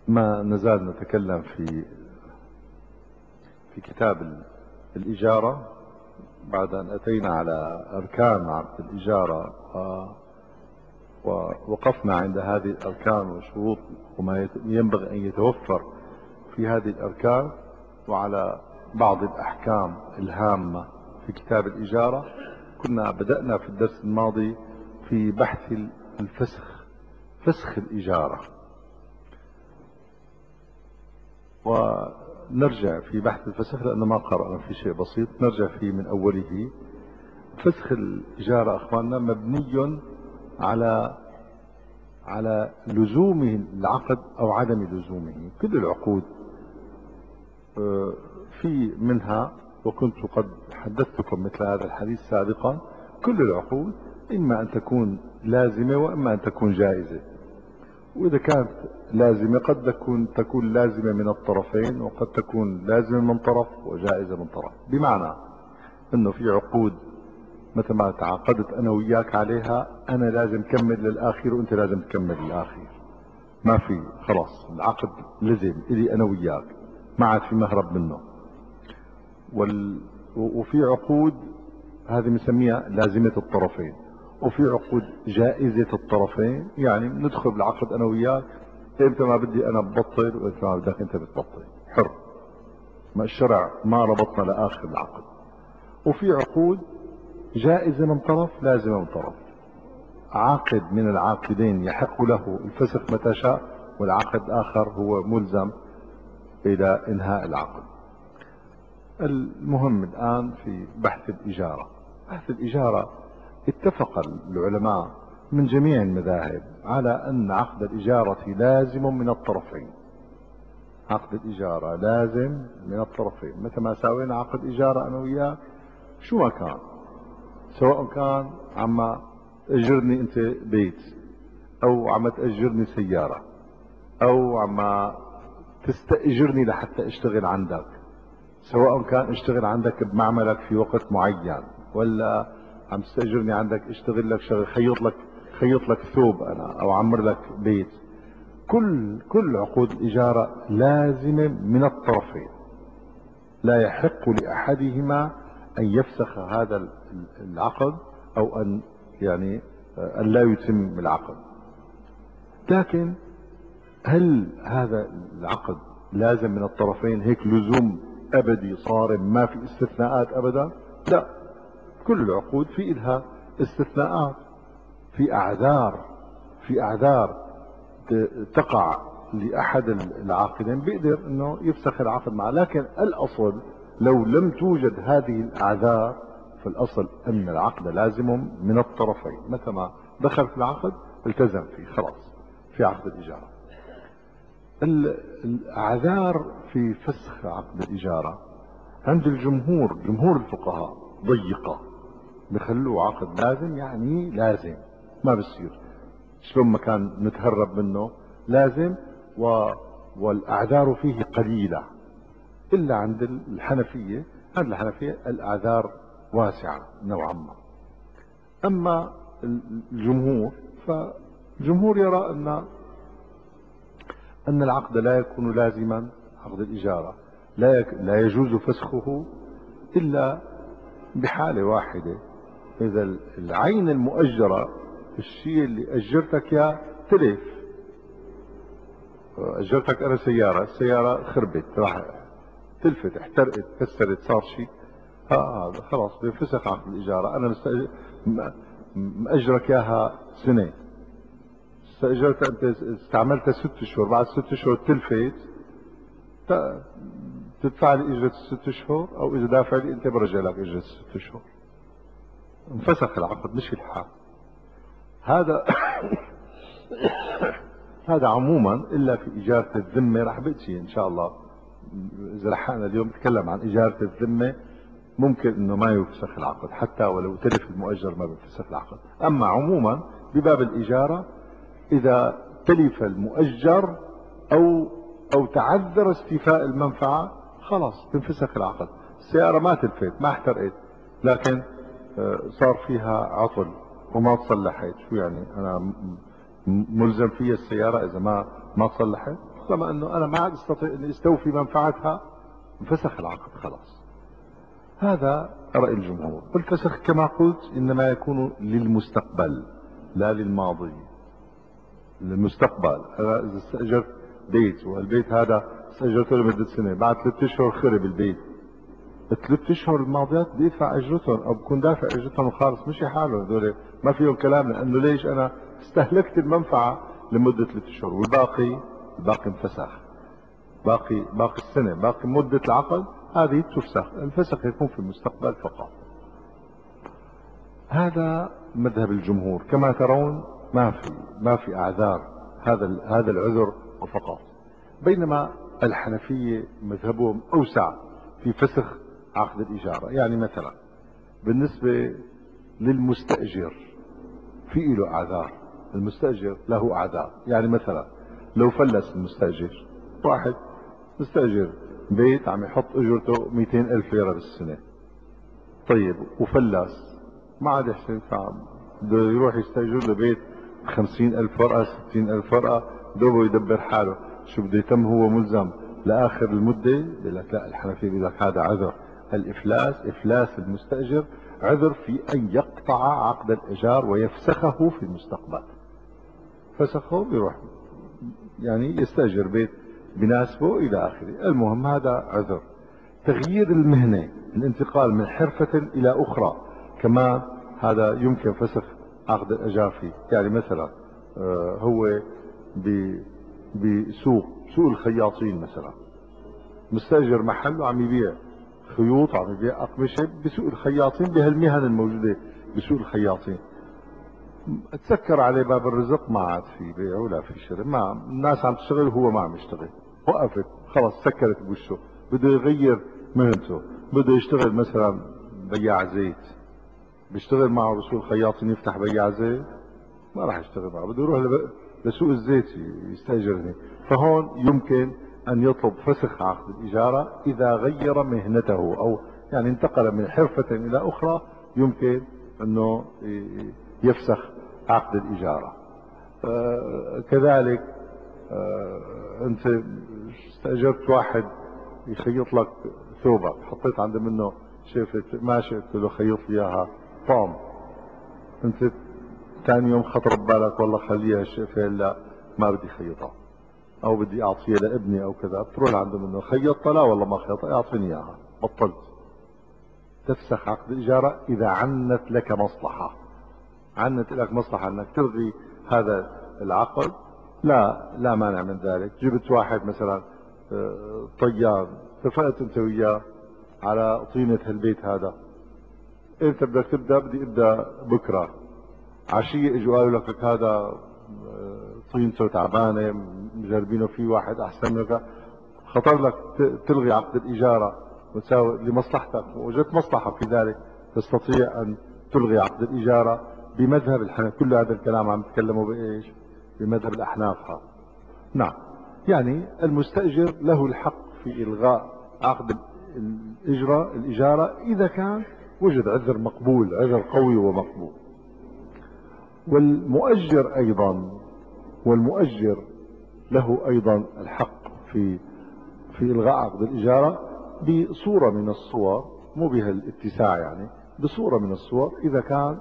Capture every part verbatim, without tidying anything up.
ما نزال نتكلم في في كتاب الإجارة بعد أن أتينا على أركان عقد الإجارة، ووقفنا عند هذه الأركان وشروط وما ينبغي أن يتوفر في هذه الأركان، وعلى بعض الأحكام الهامة في كتاب الإجارة. كنا بدأنا في الدرس الماضي في بحث الفسخ، فسخ الإجارة، ونرجع في بحث الفسخ لأنه ما قرأنا في شيء بسيط، نرجع فيه من أوله. فسخ الإجارة أخواننا مبني على على لزومه العقد أو عدم لزومه. كل العقود في منها، وكنت قد حدثتكم مثل هذا الحديث سابقا، كل العقود إما أن تكون لازمة وإما أن تكون جائزة. وإذا كانت لازمة قد تكون تكون لازمة من الطرفين، وقد تكون لازمة من طرف وجائزة من طرف. بمعنى أنه في عقود مثل ما تعاقدت أنا وياك عليها، أنا لازم كمل للآخر وأنت لازم تكمل للآخر، ما في خلاص العقد لزم إلي أنا وياك، ما عاد في مهرب منه. وال... وفي عقود هذه بنسميها لازمة الطرفين، وفي عقود جائزة الطرفين، يعني ندخل بالعقد أنا وياك، إمتى ما بدي أنا ببطل وإمتى ما بدك أنت بتبطل، حر، ما الشرع ما ربطنا لآخر العقد. وفي عقود جائزة من طرف لازمة من طرف، عاقد من العاقدين يحق له الفسخ متى شاء، والعقد الآخر هو ملزم إلى إنهاء العقد. المهم الآن في بحث الإجارة. بحث الإجارة اتفق العلماء من جميع المذاهب على أن عقد الإجارة لازم من الطرفين. عقد الإجارة لازم من الطرفين، متى ما ساوينا عقد إجارة أنا وياك شو ما كان، سواء كان عم تأجرني أنت بيت، أو عم تأجرني سيارة، أو عم تستأجرني لحتى اشتغل عندك، سواء كان اشتغل عندك بمعملك في وقت معين، ولا عم تستأجرني عندك اشتغل لك شغل، خيط لك خيط لك ثوب انا، او عمر لك بيت. كل كل عقود الإجارة لازمة من الطرفين، لا يحق لأحدهما أن يفسخ هذا العقد أو أن يعني أن لا يتم العقد. لكن هل هذا العقد لازم من الطرفين هيك لزوم أبدي صارم ما في استثناءات أبدا؟ لا، كل العقود في إلها استثناءات، في أعذار في أعذار تقع لأحد العاقدين بيقدر أنه يفسخ العقد معه. لكن الأصل لو لم توجد هذه الأعذار فالأصل أن العقد لازم من الطرفين، متى ما دخل في العقد التزم فيه خلاص في عقد الإجارة. الأعذار في فسخ عقد الإجارة عند الجمهور، جمهور الفقهاء ضيقة، بخلوه عقد لازم، يعني لازم ما بصير شلون ما كان نتهرب منه لازم، و... والأعذار فيه قليلة. إلا عند الحنفية، عند الحنفية الأعذار واسعة نوعا ما. أما الجمهور فالجمهور يرى أن أن العقد لا يكون لازما، عقد الإجارة لا يك... لا يجوز فسخه إلا بحالة واحدة، إذا العين المؤجرة، الشيء اللي أجرتك يا تلف، أجرتك أنا سيارة، السيارة خربت راح تلفت احترقت كسرت صار شيء، ها هذا خلاص بفسخ عقد الإجارة. أنا مستأجر مأجرك إياها سنة، استأجرت أنت استعملتها ست أشهر، بعد ست أشهر تلفت تدفع لي اجرة الست اشهر، او اذا دافع لي انت برجع لك اجرة الست اشهر. انفسخ العقد مش الحال هذا. هذا عموما الا في اجارة الذمة، راح بأتي ان شاء الله اذا لحقنا اليوم نتكلم عن اجارة الذمة، ممكن انه ما يفسخ العقد حتى ولو تلف المؤجر ما بيفسخ العقد. اما عموما بباب الاجارة اذا تلف المؤجر او او تعذر استيفاء المنفعة خلاص تنفسخ العقد. السيارة ما تلفت ما احترقت، لكن صار فيها عطل وما تصلحت، شو يعني انا ملزم فيها السيارة اذا ما ما تصلحت؟ طالما انه انا ما عاد استطيع اني استوفي منفعتها انفسخ العقد خلاص. هذا رأي الجمهور. والفسخ كما قلت انما يكون للمستقبل لا للماضي. للمستقبل انا اذا استأجرت بيت والبيت هذا استأجرته لمدة سنة، بعد ثلاثة اشهر خرب البيت، الثلاث اشهر الماضيات بدي ادفع اجرتهم او بكون دافع اجرتهم وخالص مشي حاله، هذول ما فيهم كلام، لانه ليش انا استهلكت المنفعه لمده ثلاث اشهر والباقي الباقي انفسخ، باقي باقي السنه باقي مده العقد هذه تفسخ، الفسخ يكون في المستقبل فقط. هذا مذهب الجمهور كما ترون، ما في ما في اعذار، هذا هذا العذر فقط. بينما الحنفيه مذهبهم اوسع في فسخ عقد الإجارة. يعني مثلا بالنسبة للمستأجر في له أعذار، المستأجر له أعذار. يعني مثلا لو فلس المستأجر، واحد مستأجر بيت عم يحط أجرته مئتين ألف ليرة بالسنة، طيب وفلس ما عاد يحسن يدفع، بده يروح يستأجر له بيت خمسين ألف ورقة ستين ألف ورقة دوبه يدبر حاله، شو بده يتم هو ملزم لآخر المدة؟ بيقول لك لا، الحنفية بيقول لك هذا عذر. الإفلاس إفلاس المستأجر عذر في أن يقطع عقد الإيجار ويفسخه في المستقبل. فسخه بيروح يعني يستأجر بيت بناسبه إلى آخره. المهم هذا عذر. تغيير المهنة، الانتقال من حرفة إلى أخرى كمان هذا يمكن فسخ عقد الإيجار فيه. يعني مثلا هو بسوق سوق الخياطين مثلا، مستأجر محل وعم يبيع خيوط، عم يبيع أقمشة بسوق الخياطين، بهالمهن الموجودة بسوق الخياطين. تسكر عليه باب الرزق، ما عاد في بيع ولا في شراء، ما الناس عم تشتغل وهو ما عم يشتغل، وقفت خلص سكرت بوشه، بده يغير مهنته، بده يشتغل مثلا بياع زيت، بيشتغل معه بسوق الخياطين يفتح بياع زيت؟ ما راح يشتغل معه، بده يروح لسوق الزيت يستأجر هناك. فهون يمكن أن يطلب فسخ عقد الإجارة إذا غير مهنته، أو يعني انتقل من حرفة إلى أخرى، يمكن أنه يفسخ عقد الإجارة. آه كذلك آه أنت استأجرت واحد يخيط لك ثوبك، حطيت عنده منه شفت ماشي، قلت له خيط لي إياها طعم، أنت ثاني يوم خطر ببالك والله خليها الشقفة، لا ما بدي خيطها او بدي اعطيها لابني او كذا، بتروح لعنده منه خيطها، لا والله ما خيطها اعطيني اياها، بطلت. تفسخ عقد الاجاره اذا عنت لك مصلحه، عنت لك مصلحه انك تلغي هذا العقد، لا لا مانع من ذلك. جبت واحد مثلا طيار، اتفقت انت وياه على طينه هالبيت هذا، انت بدك تبدا، بدي ابدا بكره، عشيه اجوا قالوا لك هذا طينته تعبانه مجربينه في واحد احسن منك، خطر لك تلغي عقد الاجاره وتساوي لمصلحتك، وجدت مصلحه في ذلك، تستطيع ان تلغي عقد الاجاره بمذهب الحنف. كل هذا الكلام عم تكلموا بايش؟ بمذهب الاحناف. نعم، يعني المستاجر له الحق في الغاء عقد الاجره الاجاره اذا كان وجد عذر مقبول، عذر قوي ومقبول. والمؤجر ايضا والمؤجر له ايضا الحق في في الغاء عقد الاجاره بصوره من الصور، مو بها الاتساع يعني، بصوره من الصور اذا كان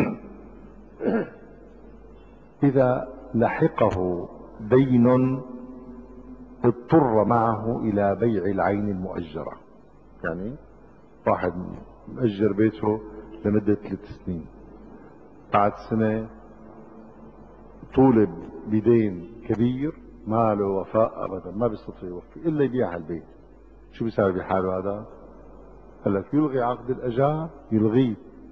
اذا لحقه دين اضطر معه الى بيع العين المؤجره. يعني واحد مؤجر بيته لمده ثلاث سنين، بعد سنه طولب بدين كبير ما له وفاء ابدا، ما بيستطيع يوفي الا يبيع البيت، شو بيساوي بحاله هذا؟ قال لك يلغي عقد الاجار، يلغيه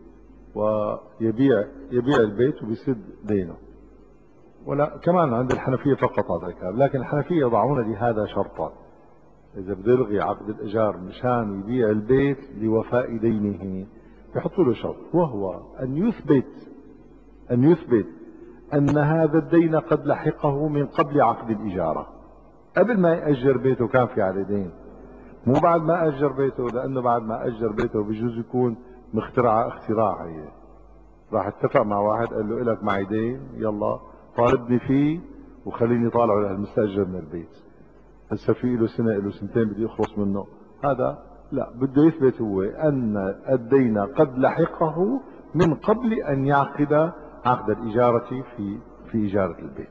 ويبيع يبيع البيت وبيسد دينه. ولا كمان عند الحنفيه فقط هذا الكلام، لكن الحنفيه يضعون لهذا شرطا، اذا بده يلغي عقد الاجار مشان يبيع البيت لوفاء دينه يحطوا له شرط، وهو ان يثبت ان يثبت ان هذا الدين قد لحقه من قبل عقد الاجاره، قبل ما يأجر بيته كان في عليه دين، مو بعد ما أجر بيته، لأنه بعد ما أجر بيته بجوز يكون مخترعة اختراع. هي راح اتفق مع واحد قال له إلك معي دين، يلا طالبني فيه وخليني طالعه للمستأجر من البيت، هسه في له سنة له سنتين بده يخلص منه، هذا لا، بده يثبت هو أن الدين قد لحقه من قبل أن يعقد عقد الإجارة في في إجارة البيت.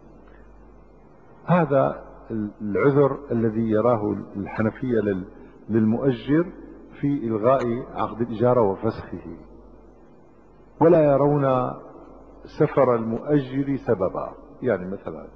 هذا العذر الذي يراه الحنفية للمؤجر في إلغاء عقد الإجارة وفسخه، ولا يرون سفر المؤجر سببا. يعني مثلا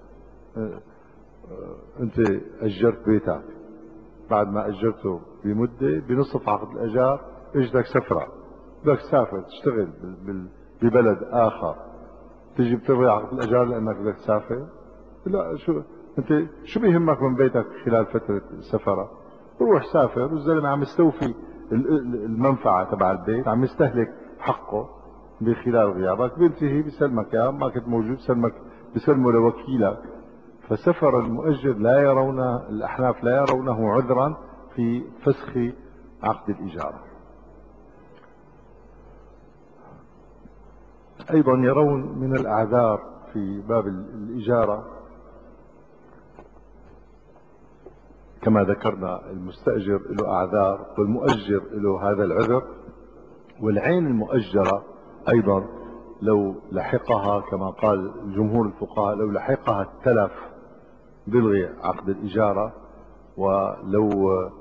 أنت أجرت بيتك، بعد ما أجرته بمدة بنصف عقد الأجار اجتك سفرة، بدك تسافر تشتغل ببلد آخر، تجي بتلغي عقد الأجار لأنك بدك تسافر؟ لا، شو أنت شو بيهمك من بيتك خلال فترة السفرة؟ روح سافر، والزلمة عم يستوفي المنفعة تبع البيت، عم يستهلك حقه بخلال غيابك، بينتهي بسلمك يا ما كنت موجود، سلمك بسلمه لوكيلك. فسفر المؤجر لا يرون الأحناف لا يرونه عذرا في فسخ عقد الإجارة. أيضا يرون من الأعذار في باب الإجارة كما ذكرنا، المستأجر له أعذار والمؤجر له هذا العذر، والعين المؤجرة أيضا لو لحقها كما قال جمهور الفقهاء، لو لحقها التلف بيلغي عقد الإجارة، ولو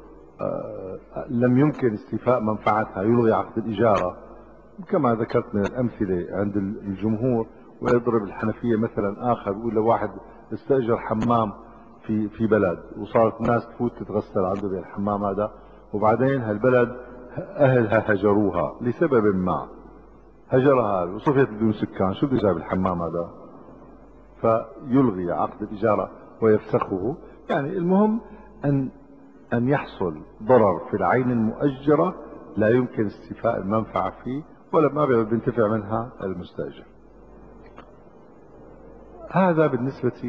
لم يمكن استيفاء منفعتها يلغي عقد الإجارة كما ذكرت من الأمثلة عند الجمهور. ويضرب الحنفية مثلا آخر، يقول لو واحد استأجر حمام في في بلد وصارت الناس تفوت تتغسل عنده بالحمام هذا، وبعدين هالبلد أهلها هجروها لسبب ما، هجرها وصفيت بدون سكان، شو بده جاب الحمام هذا؟ فيلغي عقد الإجارة ويفسخه. يعني المهم أن أن يحصل ضرر في العين المؤجرة لا يمكن استيفاء المنفعة فيه، ولا ما بينتفع منها المستأجر. هذا بالنسبة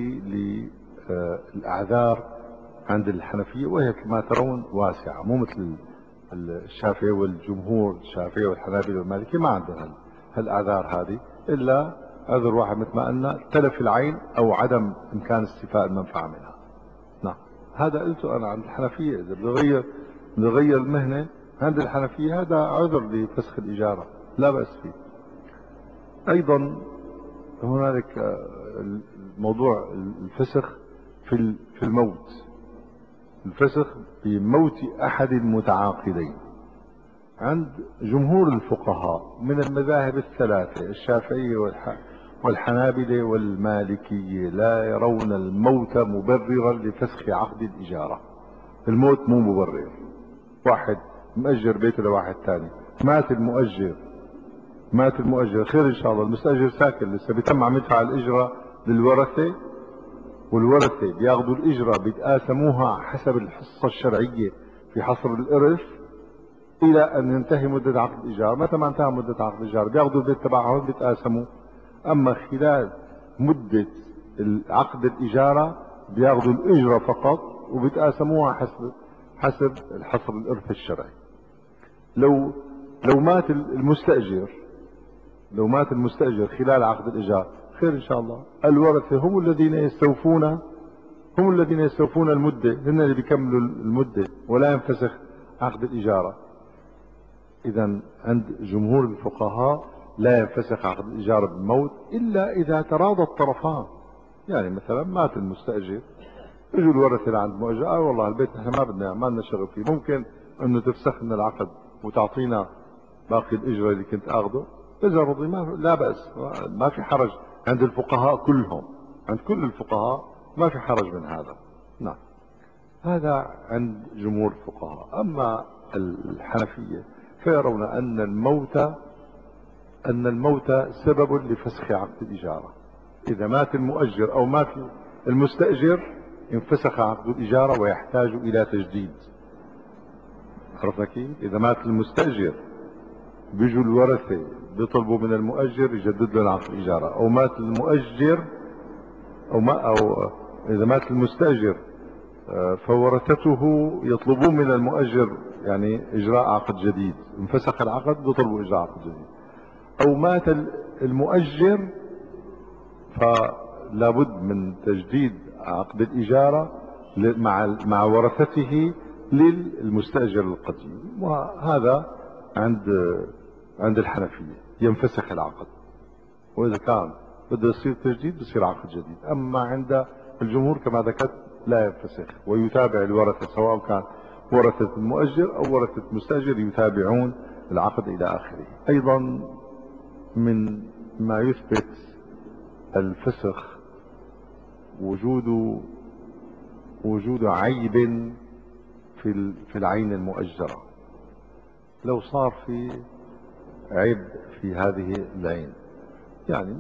للأعذار عند الحنفية، وهي كما ترون واسعة، مو مثل الشافعي والجمهور، الشافعي والحنابلة والمالكي ما عندهم هالأعذار هذه، إلا عذر واحد مثل ما قلنا، تلف العين أو عدم إمكان استيفاء المنفعة منها. نعم، هذا قلته أنا عند الحنفية، إذا بغير بغير المهنة عند الحنفية هذا عذر لفسخ الإجارة لا بأس فيه. أيضا هنالك موضوع الفسخ في في الموت، الفسخ بموت أحد المتعاقدين. عند جمهور الفقهاء من المذاهب الثلاثة الشافعية والحنابلة والمالكية لا يرون الموت مبررا لفسخ عقد الإجارة. الموت مو مبرر. واحد مؤجر بيته لواحد ثاني، مات المؤجر مات المؤجر خير ان شاء الله، المستاجر ساكن لسه بيتم عم يدفع الاجره للورثه، والورثه بياخذوا الاجره بيتقاسموها حسب الحصه الشرعيه في حصر الارث الى ان ينتهي مده عقد الايجار. متى ما انتهى مده عقد الايجار بياخذوا البيت تبعهم بيتقاسموا، اما خلال مده عقد الاجاره بياخذوا الاجره فقط وبيتقاسموها حسب حسب الحصر الارث الشرعي. لو لو مات المستاجر لو مات المستأجر خلال عقد الإيجار خير إن شاء الله، الورثة هم الذين يستوفون هم الذين يستوفون المدة، هن اللي بيكملوا المدة ولا ينفسخ عقد الإجارة. إذا عند جمهور الفقهاء لا ينفسخ عقد الإجارة بالموت إلا إذا تراضى الطرفان. يعني مثلا مات المستأجر، يجوا الورثة لعند المؤجر، آه والله البيت نحن ما بدنا ما لنا شغل فيه، ممكن إنه تفسخ لنا العقد وتعطينا باقي الإجرة اللي كنت آخذه. إذا رضي ما لا بأس، ما في حرج عند الفقهاء كلهم، عند كل الفقهاء ما في حرج من هذا. نعم، هذا عند جمهور الفقهاء. أما الحنفية فيرون أن الموت أن الموت سبب لفسخ عقد الإجارة. إذا مات المؤجر أو مات المستأجر انفسخ عقد الإجارة ويحتاج إلى تجديد. عرفنا كيف؟ إذا مات المستأجر بيجوا الورثة بيطلبوا من المؤجر يجدد له عقد الإجارة، أو مات المؤجر أو ما أو إذا مات المستأجر فورثته يطلبون من المؤجر يعني إجراء عقد جديد، انفسخ العقد بيطلبوا إجراء عقد جديد. أو مات المؤجر فلا بد من تجديد عقد الإجارة، مع مع ورثته للمستأجر القديم، وهذا عند عند الحنفية ينفسخ العقد، وإذا كان بده يصير تجديد بصير عقد جديد. أما عند الجمهور كما ذكرت لا ينفسخ، ويتابع الورثة سواء كان ورثة المؤجر أو ورثة المستأجر يتابعون العقد إلى آخره. أيضا من ما يثبت الفسخ وجود وجود عيب في في العين المؤجرة. لو صار في عيب في هذه العين، يعني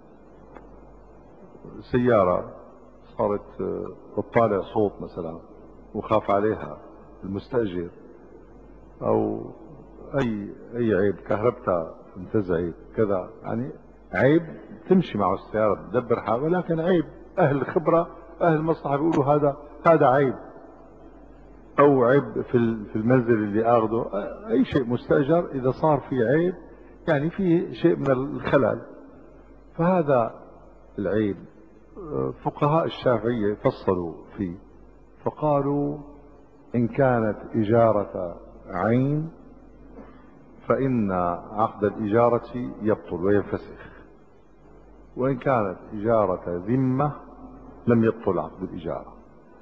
سيارة صارت تطالع صوت مثلا وخاف عليها المستأجر، أو أي أي عيب، كهربتها انتزعت كذا، يعني عيب تمشي مع السيارة تدبر حالها، ولكن عيب أهل الخبرة أهل المصلحة بيقولوا هذا هذا عيب، أو عيب في في المنزل اللي أخذه، أي شيء مستأجر إذا صار في عيب يعني في شيء من الخلل، فهذا العيب فقهاء الشافعية فصلوا فيه فقالوا إن كانت إجارة عين فإن عقد الإجارة يبطل وينفسخ، وإن كانت إجارة ذمة لم يبطل عقد الإجارة.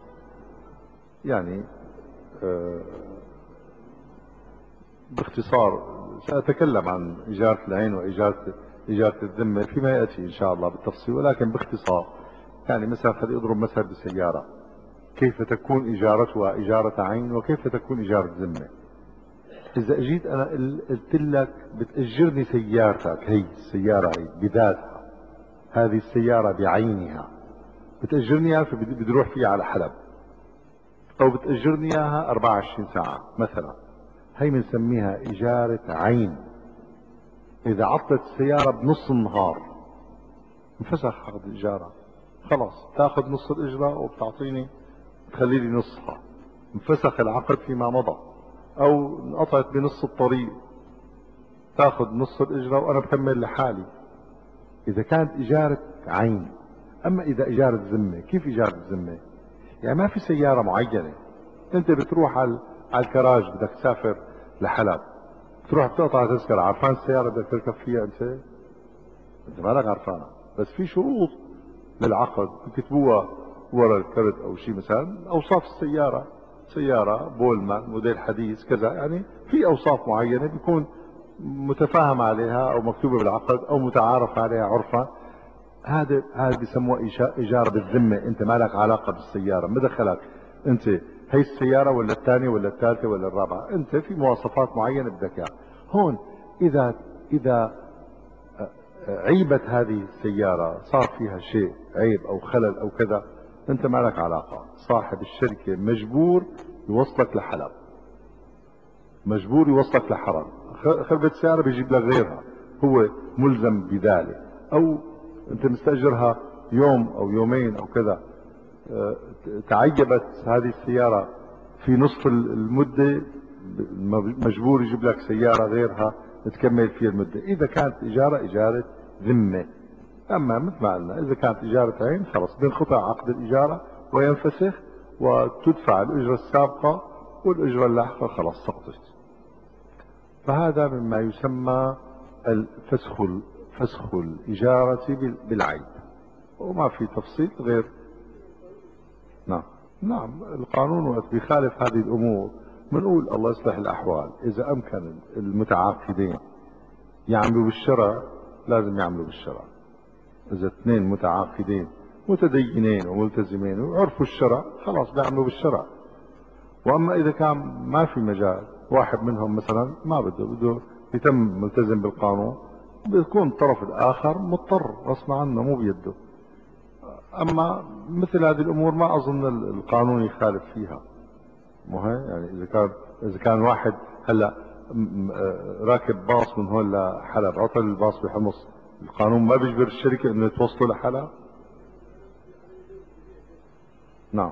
يعني باختصار سأتكلم عن إجارة العين وإجارة إجارة الذمة فيما يأتي إن شاء الله بالتفصيل، ولكن باختصار يعني مثلا خلي أضرب مثل بسيارة كيف تكون إجارتها إجارة عين وكيف تكون إجارة ذمة. إذا أجيت أنا قلت لك بتأجرني سيارتك، هي السيارة هي بذاتها، هذه السيارة بعينها بتأجرني إياها فبدي أروح فيها على حلب، أو بتأجرني إياها أربعة وعشرين ساعة مثلا، هي بنسميها إجارة عين. إذا عطلت السيارة بنص النهار انفسخ عقد الإجارة، خلاص تاخذ نص الإجرة وبتعطيني تخلي لي نصها، انفسخ العقد فيما مضى. أو انقطعت بنص الطريق تاخذ نص الإجرة وأنا بكمل لحالي، إذا كانت إجارة عين. أما إذا إجارة ذمة، كيف إجارة ذمة؟ يعني ما في سيارة معينة، أنت بتروح على على الكراج بدك تسافر لحلب، تروح بتقطع تذكرة، عرفان السيارة بدك تركب فيها أنت؟ أنت مالك عرفانة، بس في شروط للعقد بكتبوها ورا الكرت أو شيء، مثلا أوصاف السيارة، سيارة بولمان موديل حديث كذا، يعني في أوصاف معينة بيكون متفاهم عليها أو مكتوبة بالعقد أو متعارف عليها عرفا. هذا هذا بيسموها إجارة بالذمة، أنت ما لك علاقة بالسيارة، ما دخلك أنت هي السيارة ولا الثانية ولا الثالثة ولا الرابعة، أنت في مواصفات معينة بدك إياها. هون إذا إذا عيبت هذه السيارة، صار فيها شيء عيب أو خلل أو كذا، أنت ما لك علاقة، صاحب الشركة مجبور يوصلك لحلب، مجبور يوصلك لحرم، خربت السيارة بيجيب لك غيرها، هو ملزم بذلك. أو أنت مستأجرها يوم أو يومين أو كذا، تعيبت هذه السيارة في نصف المدة، مجبور يجيب لك سيارة غيرها تكمل فيها المدة، إذا كانت إجارة إجارة ذمة. أما مثل ما قلنا إذا كانت إجارة عين خلاص بينقطع عقد الإجارة وينفسخ، وتدفع الأجرة السابقة والأجرة اللاحقة خلاص سقطت. فهذا مما يسمى الفسخ فسخ الإجارة بالعيب، وما في تفصيل غير. نعم نعم القانون وقت بيخالف هذه الأمور بنقول الله يصلح الأحوال. إذا أمكن المتعاقدين يعملوا بالشرع لازم يعملوا بالشرع، إذا اثنين متعاقدين متدينين وملتزمين وعرفوا الشرع خلاص بيعملوا بالشرع. وأما إذا كان ما في مجال، واحد منهم مثلا ما بده بده يتم ملتزم بالقانون، بيكون الطرف الآخر مضطر غصب عنه مو بيده. أما مثل هذه الأمور ما أظن القانون يخالف فيها، مو هي يعني إذا كان إذا كان واحد هلا راكب باص من هون لحلب، عطل الباص بحمص، القانون ما بيجبر الشركة إنه توصله لحلب؟ نعم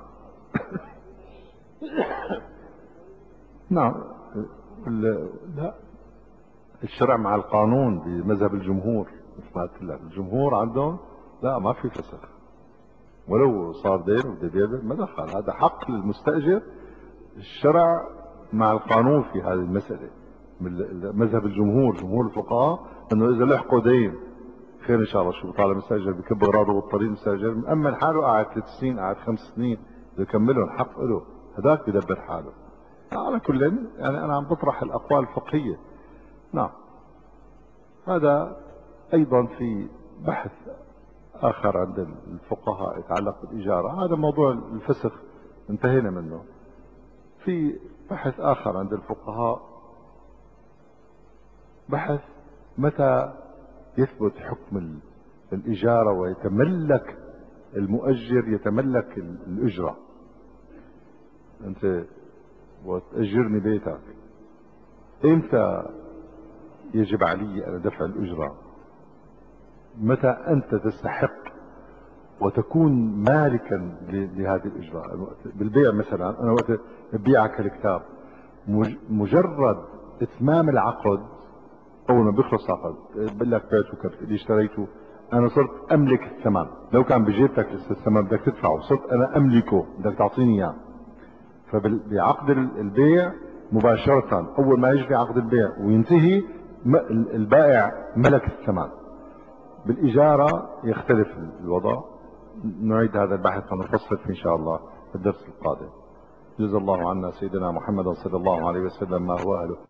نعم لا، الشرع مع القانون بمذهب الجمهور، مثل ما قلت لك الجمهور عندهم لا ما في فسخ، ولو صار دين وبده يبيع ما دخل، هذا حق للمستأجر. الشرع مع القانون في هذه المسألة. من مذهب الجمهور، جمهور الفقهاء، انه اذا لحقوا دين خير ان شاء الله، شو بطالع المستأجر بكب اغراضه بالطريق، المستأجر مأمن حاله، قاعد ثلاث سنين قاعد خمس سنين بده يكملهم، حق له، هذاك بدبر حاله. على كل يعني انا عم بطرح الاقوال الفقهية. نعم. هذا ايضا في بحث اخر عند الفقهاء يتعلق بالاجارة، هذا موضوع الفسخ انتهينا منه. في بحث اخر عند الفقهاء، بحث متى يثبت حكم الاجارة ويتملك المؤجر، يتملك الاجرة. انت وتأجرني بيتك، امتى يجب علي ان دفع الاجرة؟ متى انت تستحق وتكون مالكا لهذه الاجراء؟ بالبيع مثلا، انا وقت ببيعك الكتاب، مجرد اتمام العقد، اول ما بيخلص العقد بقول لك بعته كرت اللي اشتريته، انا صرت املك الثمن. لو كان بجيبتك لسه الثمن بدك تدفعه، صرت انا املكه، بدك تعطيني اياه. فبعقد البيع مباشرة اول ما يجري عقد البيع وينتهي، البائع ملك الثمن. بالاجارة يختلف الوضع. نعيد هذا البحث ونفصل فيه ان شاء الله في الدرس القادم. جزا الله عنا سيدنا محمد صلى الله عليه وسلم ما هو اهله.